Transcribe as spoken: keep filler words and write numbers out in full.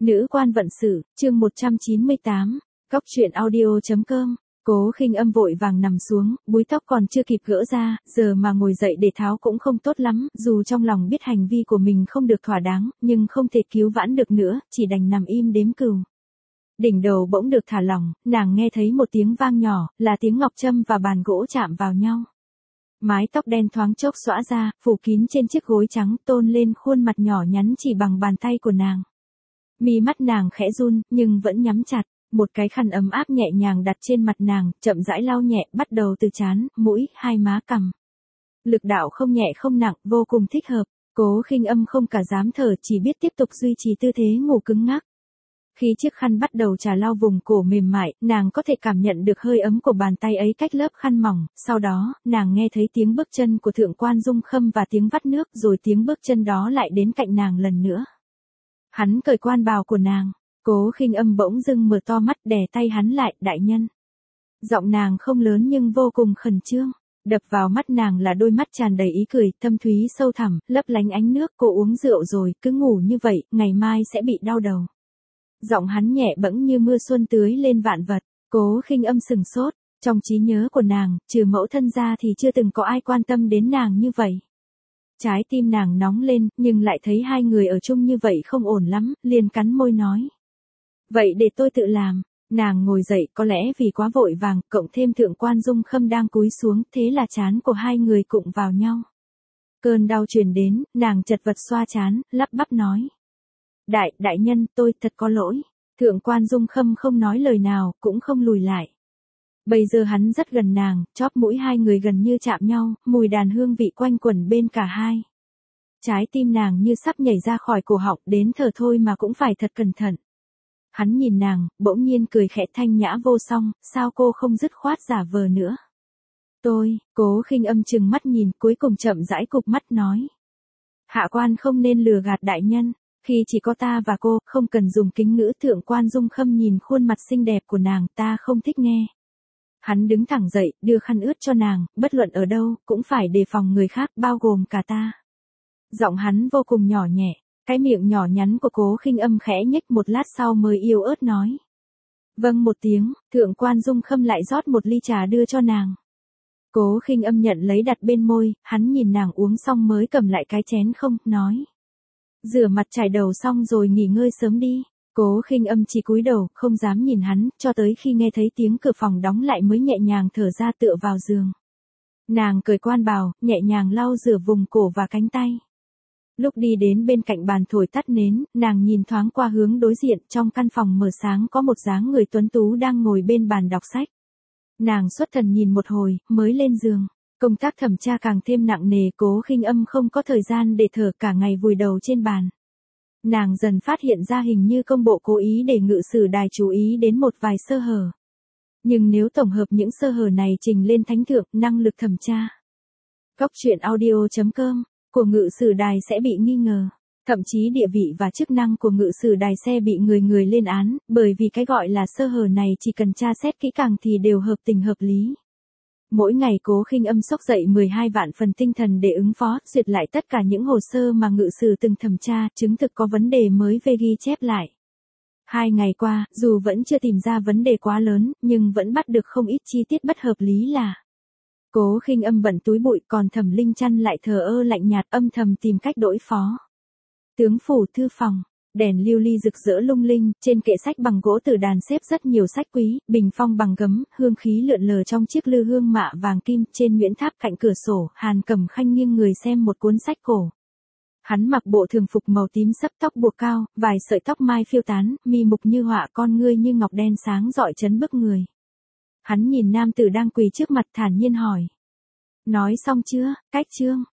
Nữ quan vận sự, chương một trăm chín mươi tám, Cóc truyện audio chấm com. Cố Khinh Âm vội vàng nằm xuống, búi tóc còn chưa kịp gỡ ra, giờ mà ngồi dậy để tháo cũng không tốt lắm, dù trong lòng biết hành vi của mình không được thỏa đáng, nhưng không thể cứu vãn được nữa, chỉ đành nằm im đếm cừu. Đỉnh đầu bỗng được thả lỏng, nàng nghe thấy một tiếng vang nhỏ, là tiếng ngọc châm và bàn gỗ chạm vào nhau. Mái tóc đen thoáng chốc xõa ra, phủ kín trên chiếc gối trắng, tôn lên khuôn mặt nhỏ nhắn chỉ bằng bàn tay của nàng. Mi mắt nàng khẽ run, nhưng vẫn nhắm chặt, một cái khăn ấm áp nhẹ nhàng đặt trên mặt nàng, chậm rãi lau nhẹ, bắt đầu từ trán, mũi, hai má cằm. Lực đạo không nhẹ không nặng, vô cùng thích hợp. Cố Khinh Âm không cả dám thở, chỉ biết tiếp tục duy trì tư thế ngủ cứng ngắc. Khi chiếc khăn bắt đầu trà lau vùng cổ mềm mại, nàng có thể cảm nhận được hơi ấm của bàn tay ấy cách lớp khăn mỏng, sau đó, nàng nghe thấy tiếng bước chân của Thượng quan Dung Khâm và tiếng vắt nước, rồi tiếng bước chân đó lại đến cạnh nàng lần nữa. Hắn cởi quan bào của nàng, Cố Khinh Âm bỗng dưng mở to mắt, đè tay hắn lại, đại nhân. Giọng nàng không lớn nhưng vô cùng khẩn trương, đập vào mắt nàng là đôi mắt tràn đầy ý cười, thâm thúy sâu thẳm, lấp lánh ánh nước. Cô uống rượu rồi, cứ ngủ như vậy, ngày mai sẽ bị đau đầu. Giọng hắn nhẹ bẫng như mưa xuân tưới lên vạn vật. Cố Khinh Âm sừng sốt, trong trí nhớ của nàng, trừ mẫu thân ra thì chưa từng có ai quan tâm đến nàng như vậy. Trái tim nàng nóng lên, nhưng lại thấy hai người ở chung như vậy không ổn lắm, liền cắn môi nói. Vậy để tôi tự làm. Nàng ngồi dậy, có lẽ vì quá vội vàng, cộng thêm Thượng quan Dung Khâm đang cúi xuống, thế là trán của hai người cụng vào nhau. Cơn đau truyền đến, nàng chật vật xoa trán, lắp bắp nói. Đại, đại nhân, tôi thật có lỗi. Thượng quan Dung Khâm không nói lời nào, cũng không lùi lại. Bây giờ hắn rất gần nàng, chóp mũi hai người gần như chạm nhau, mùi đàn hương vị quanh quẩn bên cả hai. Trái tim nàng như sắp nhảy ra khỏi cổ họng, đến thở thôi mà cũng phải thật cẩn thận. Hắn nhìn nàng, bỗng nhiên cười khẽ thanh nhã vô song, sao cô không dứt khoát giả vờ nữa. Tôi, Cố Khinh Âm chừng mắt nhìn, cuối cùng chậm rãi cụp mắt nói. Hạ quan không nên lừa gạt đại nhân. Khi chỉ có ta và cô, không cần dùng kính ngữ. Thượng quan Dung Khâm nhìn khuôn mặt xinh đẹp của nàng, ta không thích nghe. Hắn đứng thẳng dậy, đưa khăn ướt cho nàng, bất luận ở đâu, cũng phải đề phòng người khác, bao gồm cả ta. Giọng hắn vô cùng nhỏ nhẹ, cái miệng nhỏ nhắn của Cố Khinh Âm khẽ nhếch, một lát sau mới yếu ớt nói. Vâng một tiếng, Thượng quan Dung Khâm lại rót một ly trà đưa cho nàng. Cố Khinh Âm nhận lấy đặt bên môi, hắn nhìn nàng uống xong mới cầm lại cái chén không, nói. Rửa mặt chải đầu xong rồi nghỉ ngơi sớm đi. Cố Khinh Âm chỉ cúi đầu, không dám nhìn hắn, cho tới khi nghe thấy tiếng cửa phòng đóng lại mới nhẹ nhàng thở ra tựa vào giường. Nàng cởi quan bào, nhẹ nhàng lau rửa vùng cổ và cánh tay. Lúc đi đến bên cạnh bàn thổi tắt nến, nàng nhìn thoáng qua hướng đối diện, trong căn phòng mờ sáng có một dáng người tuấn tú đang ngồi bên bàn đọc sách. Nàng xuất thần nhìn một hồi, mới lên giường. Công tác thẩm tra càng thêm nặng nề, Cố Khinh Âm không có thời gian để thở, cả ngày vùi đầu trên bàn. Nàng dần phát hiện ra hình như công bộ cố ý để Ngự Sử Đài chú ý đến một vài sơ hở. Nhưng nếu tổng hợp những sơ hở này trình lên thánh thượng, năng lực thẩm tra Cóc truyện audio chấm com của Ngự Sử Đài sẽ bị nghi ngờ. Thậm chí địa vị và chức năng của Ngự Sử Đài sẽ bị người người lên án, bởi vì cái gọi là sơ hở này chỉ cần tra xét kỹ càng thì đều hợp tình hợp lý. Mỗi ngày Cố Khinh Âm xốc dậy mười hai vạn phần tinh thần để ứng phó, duyệt lại tất cả những hồ sơ mà ngự sử từng thẩm tra, chứng thực có vấn đề mới về ghi chép lại. Hai ngày qua, dù vẫn chưa tìm ra vấn đề quá lớn, nhưng vẫn bắt được không ít chi tiết bất hợp lý là. Cố Khinh Âm bận túi bụi, còn Thẩm Linh Chăn lại thờ ơ lạnh nhạt, âm thầm tìm cách đối phó. Tướng phủ thư phòng. Đèn lưu ly rực rỡ lung linh, trên kệ sách bằng gỗ tử đàn xếp rất nhiều sách quý, bình phong bằng gấm, hương khí lượn lờ trong chiếc lư hương mạ vàng kim, trên nhuyễn tháp cạnh cửa sổ, Hàn Cẩm Khanh nghiêng người xem một cuốn sách cổ. Hắn mặc bộ thường phục màu tím sấp tóc buộc cao, vài sợi tóc mai phiêu tán, mi mục như họa, con ngươi như ngọc đen sáng rọi chấn bức người. Hắn nhìn nam tử đang quỳ trước mặt thản nhiên hỏi. Nói xong chưa, cách chương?